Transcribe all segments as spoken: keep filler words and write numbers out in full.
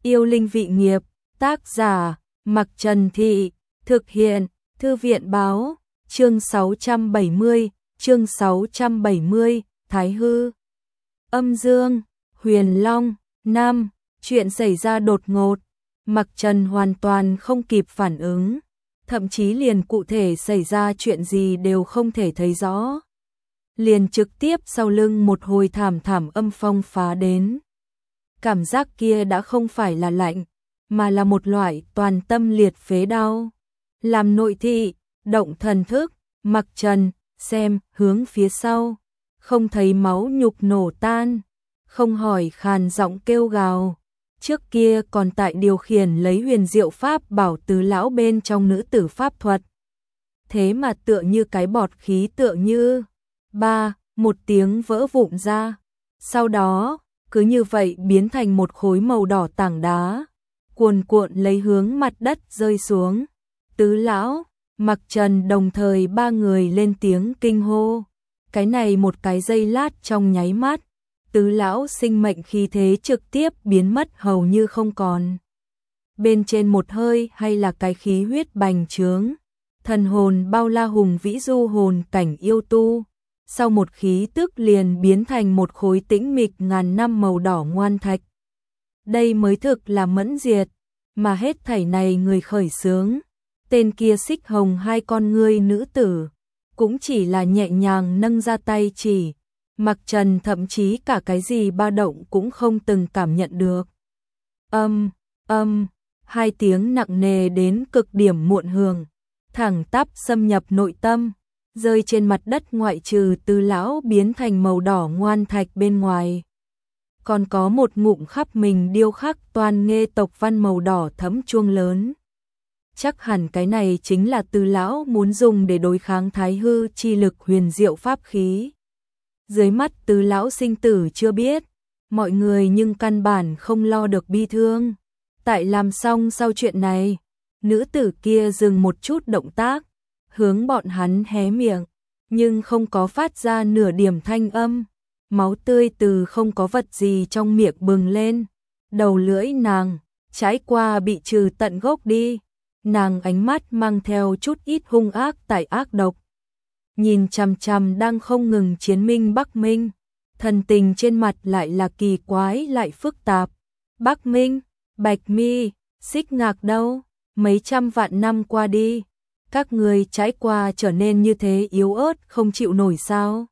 Yêu linh vị nghiệp, tác giả, Mặc Trần Thị, thực hiện, Thư viện báo, chương sáu trăm bảy mươi, chương sáu trăm bảy mươi, Thái Hư. Âm Dương, Huyền Long, Nam, chuyện xảy ra đột ngột, Mặc Trần hoàn toàn không kịp phản ứng, thậm chí liền cụ thể xảy ra chuyện gì đều không thể thấy rõ. Liền trực tiếp sau lưng một hồi thảm thảm âm phong phá đến. Cảm giác kia đã không phải là lạnh, mà là một loại toàn tâm liệt phế đau. Làm nội thị, động thần thức, Mặc Trần, xem, hướng phía sau, không thấy máu nhục nổ tan, không hỏi khàn giọng kêu gào. Trước kia còn tại điều khiển lấy huyền diệu pháp bảo tứ lão bên trong nữ tử pháp thuật. Thế mà tựa như cái bọt khí tựa như, ba, một tiếng vỡ vụn ra. Sau đó, cứ như vậy biến thành một khối màu đỏ tảng đá, cuồn cuộn lấy hướng mặt đất rơi xuống. Tứ lão, Mặc Trần đồng thời ba người lên tiếng kinh hô. Cái này một cái giây lát trong nháy mắt, tứ lão sinh mệnh khí thế trực tiếp biến mất hầu như không còn. Bên trên một hơi hay là cái khí huyết bành trướng, thần hồn bao la hùng vĩ du hồn cảnh yêu tu. Sau một khí tức liền biến thành một khối tĩnh mịch ngàn năm màu đỏ ngoan thạch. Đây mới thực là mẫn diệt, mà hết thảy này người khởi xướng, tên kia xích hồng hai con ngươi nữ tử, cũng chỉ là nhẹ nhàng nâng ra tay chỉ. Mặc Trần thậm chí cả cái gì ba động cũng không từng cảm nhận được. Âm, âm, hai tiếng nặng nề đến cực điểm muộn hường, thẳng tắp xâm nhập nội tâm, rơi trên mặt đất ngoại trừ tứ lão biến thành màu đỏ ngoan thạch bên ngoài. Còn có một ngụm khắp mình điêu khắc toàn nghê tộc văn màu đỏ thẫm chuông lớn. Chắc hẳn cái này chính là tứ lão muốn dùng để đối kháng Thái Hư chi lực huyền diệu pháp khí. Dưới mắt tứ lão sinh tử chưa biết, mọi người nhưng căn bản không lo được bi thương. Tại làm xong sau chuyện này, nữ tử kia dừng một chút động tác, hướng bọn hắn hé miệng, nhưng không có phát ra nửa điểm thanh âm. Máu tươi từ không có vật gì trong miệng bừng lên, đầu lưỡi nàng trái qua bị trừ tận gốc đi. Nàng ánh mắt mang theo chút ít hung ác tại ác độc, nhìn chằm chằm đang không ngừng chiến minh Bắc Minh, thần tình trên mặt lại là kỳ quái lại phức tạp. Bắc Minh, Bạch Mi, Xích Ngạc đâu? Mấy trăm vạn năm qua đi, các người trái qua trở nên như thế yếu ớt không chịu nổi sao?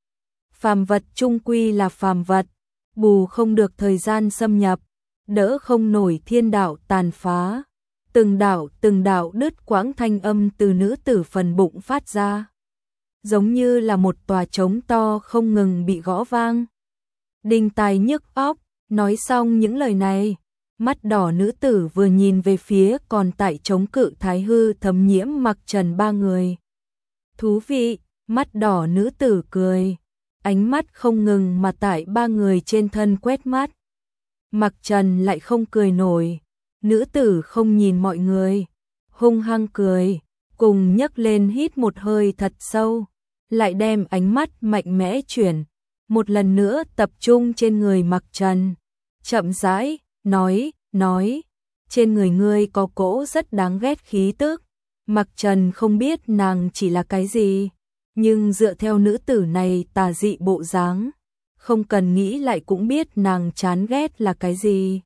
Phàm vật chung quy là phàm vật, bù không được thời gian xâm nhập, đỡ không nổi thiên đạo tàn phá. Từng đạo từng đạo đứt quãng thanh âm từ nữ tử phần bụng phát ra, giống như là một tòa trống to không ngừng bị gõ vang. Đinh tai nhức óc. Nói xong những lời này, mắt đỏ nữ tử vừa nhìn về phía còn tại chống cự Thái Hư thấm nhiễm Mặc Trần ba người. Thú vị, mắt đỏ nữ tử cười, ánh mắt không ngừng mà tại ba người trên thân quét mắt. Mặc Trần lại không cười nổi. Nữ tử không nhìn mọi người, hung hăng cười, cùng nhấc lên hít một hơi thật sâu, lại đem ánh mắt mạnh mẽ chuyển, một lần nữa tập trung trên người Mặc Trần. Chậm rãi, nói, nói, trên người ngươi có cỗ rất đáng ghét khí tức. Mặc Trần không biết nàng chỉ là cái gì, nhưng dựa theo nữ tử này tà dị bộ dáng, không cần nghĩ lại cũng biết nàng chán ghét là cái gì.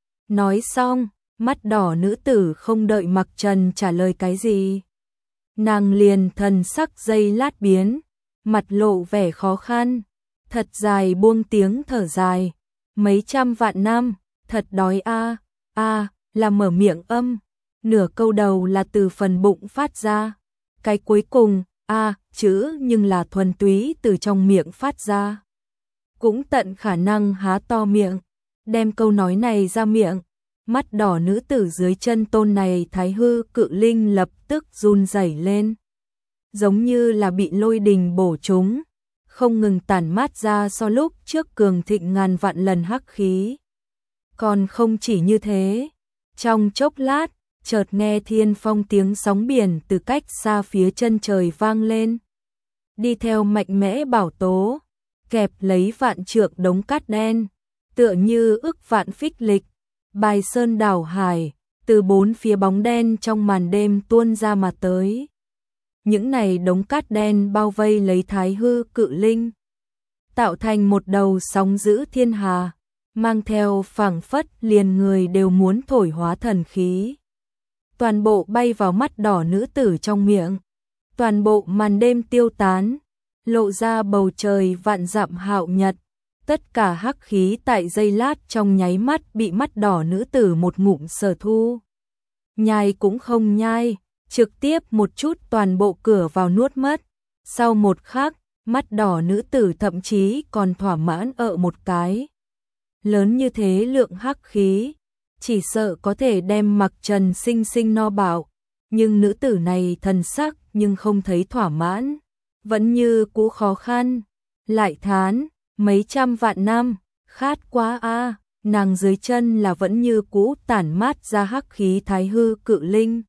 Nói xong, mắt đỏ nữ tử không đợi Mặc Trần trả lời cái gì, nàng liền thần sắc giây lát biến, mặt lộ vẻ khó khăn, thật dài buông tiếng thở dài. Mấy trăm vạn năm, thật đói a, a, là mở miệng âm, nửa câu đầu là từ phần bụng phát ra, cái cuối cùng, a, chữ nhưng là thuần túy từ trong miệng phát ra. Cũng tận khả năng há to miệng, đem câu nói này ra miệng. Mắt đỏ nữ tử dưới chân tôn này Thái Hư cự linh lập tức run rẩy lên, giống như là bị lôi đình bổ trúng, không ngừng tản mát ra so lúc trước cường thịnh ngàn vạn lần hắc khí. Còn không chỉ như thế, trong chốc lát, chợt nghe thiên phong tiếng sóng biển từ cách xa phía chân trời vang lên. Đi theo mạnh mẽ bảo tố, kẹp lấy vạn trượng đống cát đen, tựa như ức vạn phích lịch, bài sơn đảo hải, từ bốn phía bóng đen trong màn đêm tuôn ra mà tới. Những này đống cát đen bao vây lấy Thái Hư Cự Linh, tạo thành một đầu sóng dữ thiên hà, mang theo phảng phất liền người đều muốn thổi hóa thần khí. Toàn bộ bay vào mắt đỏ nữ tử trong miệng. Toàn bộ màn đêm tiêu tán, lộ ra bầu trời vạn dặm hạo nhật. Tất cả hắc khí tại giây lát trong nháy mắt bị mắt đỏ nữ tử một ngụm sở thu. Nhai cũng không nhai, trực tiếp một chút toàn bộ cửa vào nuốt mất. Sau một khắc, mắt đỏ nữ tử thậm chí còn thỏa mãn ợ một cái. Lớn như thế lượng hắc khí, chỉ sợ có thể đem Mặc Trần sinh sinh no bạo. Nhưng nữ tử này thần sắc nhưng không thấy thỏa mãn, vẫn như cũ khó khăn, lại thán, mấy trăm vạn năm, khát quá a, nàng dưới chân là vẫn như cũ tản mát ra hắc khí Thái Hư Cự Linh.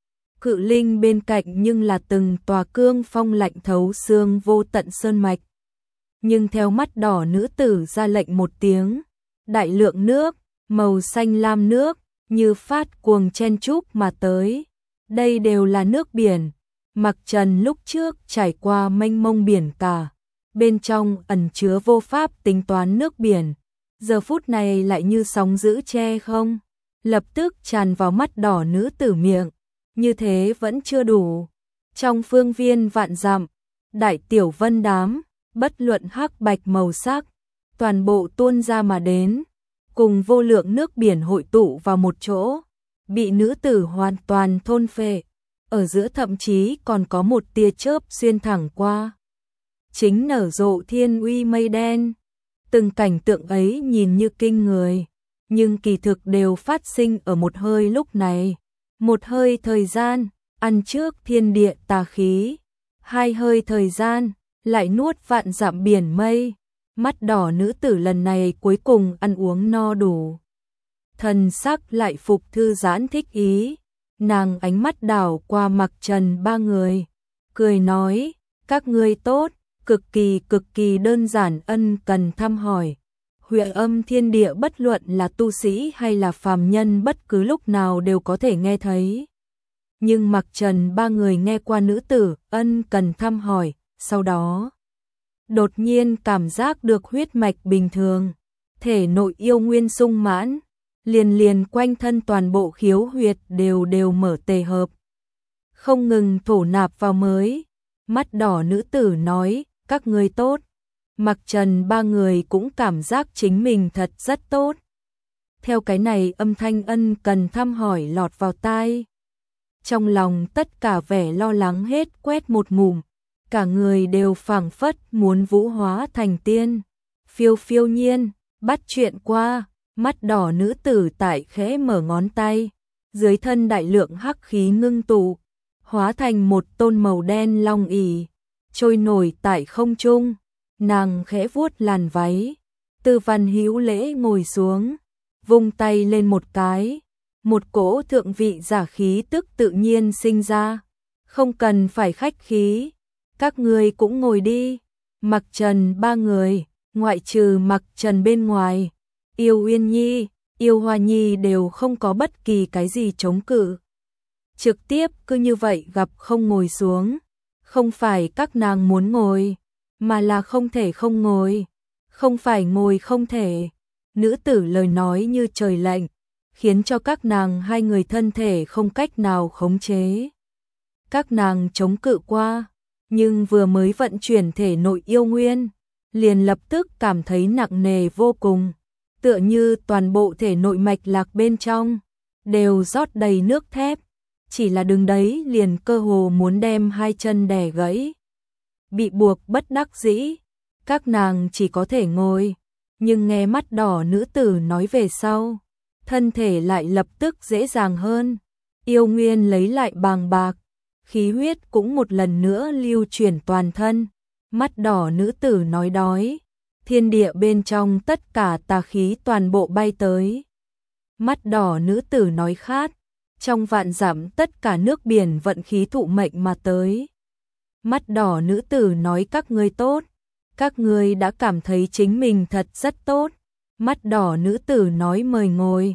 Cự Linh bên cạnh nhưng là từng tòa cương phong lạnh thấu xương vô tận sơn mạch. Nhưng theo mắt đỏ nữ tử ra lệnh một tiếng, đại lượng nước, màu xanh lam nước, như phát cuồng chen chúc mà tới. Đây đều là nước biển, Mặc Trần lúc trước trải qua mênh mông biển cả, bên trong ẩn chứa vô pháp tính toán nước biển, giờ phút này lại như sóng dữ che không, lập tức tràn vào mắt đỏ nữ tử miệng, như thế vẫn chưa đủ. Trong phương viên vạn dặm, đại tiểu vân đám, bất luận hắc bạch màu sắc, toàn bộ tuôn ra mà đến, cùng vô lượng nước biển hội tụ vào một chỗ, bị nữ tử hoàn toàn thôn phệ. Ở giữa thậm chí còn có một tia chớp xuyên thẳng qua. Chính nở rộ thiên uy mây đen. Từng cảnh tượng ấy nhìn như kinh người, nhưng kỳ thực đều phát sinh ở một hơi lúc này. Một hơi thời gian, ăn trước thiên địa tà khí. Hai hơi thời gian, lại nuốt vạn dặm biển mây. Mắt đỏ nữ tử lần này cuối cùng ăn uống no đủ. Thần sắc lại phục thư giãn thích ý. Nàng ánh mắt đảo qua Mặc Trần ba người, cười nói, các ngươi tốt, cực kỳ cực kỳ đơn giản ân cần thăm hỏi. Huệ âm thiên địa bất luận là tu sĩ hay là phàm nhân bất cứ lúc nào đều có thể nghe thấy. Nhưng Mặc Trần ba người nghe qua nữ tử ân cần thăm hỏi, sau đó đột nhiên cảm giác được huyết mạch bình thường, thể nội yêu nguyên sung mãn. Liền liền quanh thân toàn bộ khiếu huyệt đều đều mở tề hợp. Không ngừng thổ nạp vào mới. Mắt đỏ nữ tử nói, các ngươi tốt. Mặc Trần ba người cũng cảm giác chính mình thật rất tốt. Theo cái này âm thanh ân cần thăm hỏi lọt vào tai. Trong lòng tất cả vẻ lo lắng hết quét một ngụm. Cả người đều phảng phất muốn vũ hóa thành tiên. Phiêu phiêu nhiên, bắt chuyện qua. Mắt đỏ nữ tử tại khẽ mở ngón tay, dưới thân đại lượng hắc khí ngưng tụ, hóa thành một tôn màu đen long ỷ, trôi nổi tại không trung. Nàng khẽ vuốt làn váy, Tư Văn Hữu Lễ ngồi xuống, vung tay lên một cái, một cỗ thượng vị giả khí tức tự nhiên sinh ra, không cần phải khách khí, các ngươi cũng ngồi đi. Mặc Trần ba người, ngoại trừ Mặc Trần bên ngoài, Yêu Uyên Nhi, Yêu Hoa Nhi đều không có bất kỳ cái gì chống cự. Trực tiếp cứ như vậy gặp không ngồi xuống. Không phải các nàng muốn ngồi, mà là không thể không ngồi. Không phải ngồi không thể. Nữ tử lời nói như trời lệnh, khiến cho các nàng hai người thân thể không cách nào khống chế. Các nàng chống cự qua, nhưng vừa mới vận chuyển thể nội yêu nguyên, liền lập tức cảm thấy nặng nề vô cùng. Tựa như toàn bộ thể nội mạch lạc bên trong, đều rót đầy nước thép, chỉ là đứng đấy liền cơ hồ muốn đem hai chân đè gãy. Bị buộc bất đắc dĩ, các nàng chỉ có thể ngồi, nhưng nghe mắt đỏ nữ tử nói về sau, thân thể lại lập tức dễ dàng hơn, yêu nguyên lấy lại bàng bạc, khí huyết cũng một lần nữa lưu chuyển toàn thân. Mắt đỏ nữ tử nói đói. Thiên địa bên trong tất cả tà khí toàn bộ bay tới. Mắt đỏ nữ tử nói khát, trong vạn dặm tất cả nước biển vận khí thụ mệnh mà tới. Mắt đỏ nữ tử nói các ngươi tốt, các ngươi đã cảm thấy chính mình thật rất tốt. Mắt đỏ nữ tử nói mời ngồi,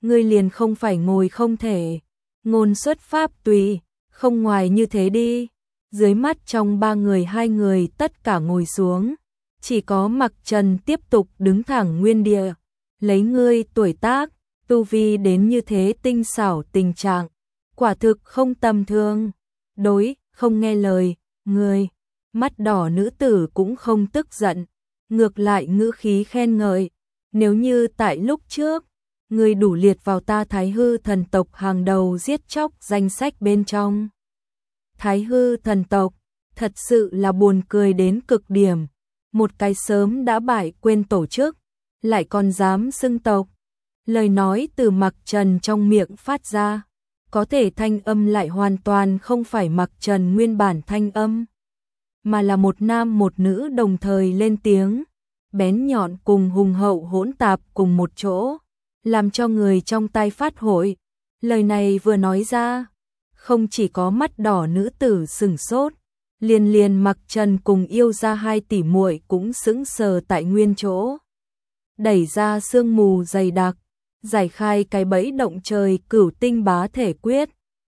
ngươi liền không phải ngồi không thể. Ngôn xuất pháp tùy, không ngoài như thế đi. Dưới mắt trong ba người hai người tất cả ngồi xuống. Chỉ có Mặc Trần tiếp tục đứng thẳng nguyên địa. Lấy ngươi tuổi tác, tu vi đến như thế tinh xảo tình trạng. Quả thực không tầm thường. Đối, không nghe lời, ngươi. Mắt đỏ nữ tử cũng không tức giận. Ngược lại ngữ khí khen ngợi. Nếu như tại lúc trước, ngươi đủ liệt vào ta Thái Hư thần tộc hàng đầu giết chóc danh sách bên trong. Thái Hư thần tộc, thật sự là buồn cười đến cực điểm. Một cái sớm đã bại quên tổ chức, lại còn dám xưng tộc. Lời nói từ Mặc Trần trong miệng phát ra, có thể thanh âm lại hoàn toàn không phải Mặc Trần nguyên bản thanh âm, mà là một nam một nữ đồng thời lên tiếng, bén nhọn cùng hùng hậu hỗn tạp cùng một chỗ, làm cho người trong tai phát hội. Lời này vừa nói ra, không chỉ có mắt đỏ nữ tử sửng sốt, liền liền Mặc Trần cùng yêu ra hai tỷ muội cũng sững sờ tại nguyên chỗ. Đẩy ra sương mù dày đặc, giải khai cái bẫy động trời cửu tinh bá thể quyết,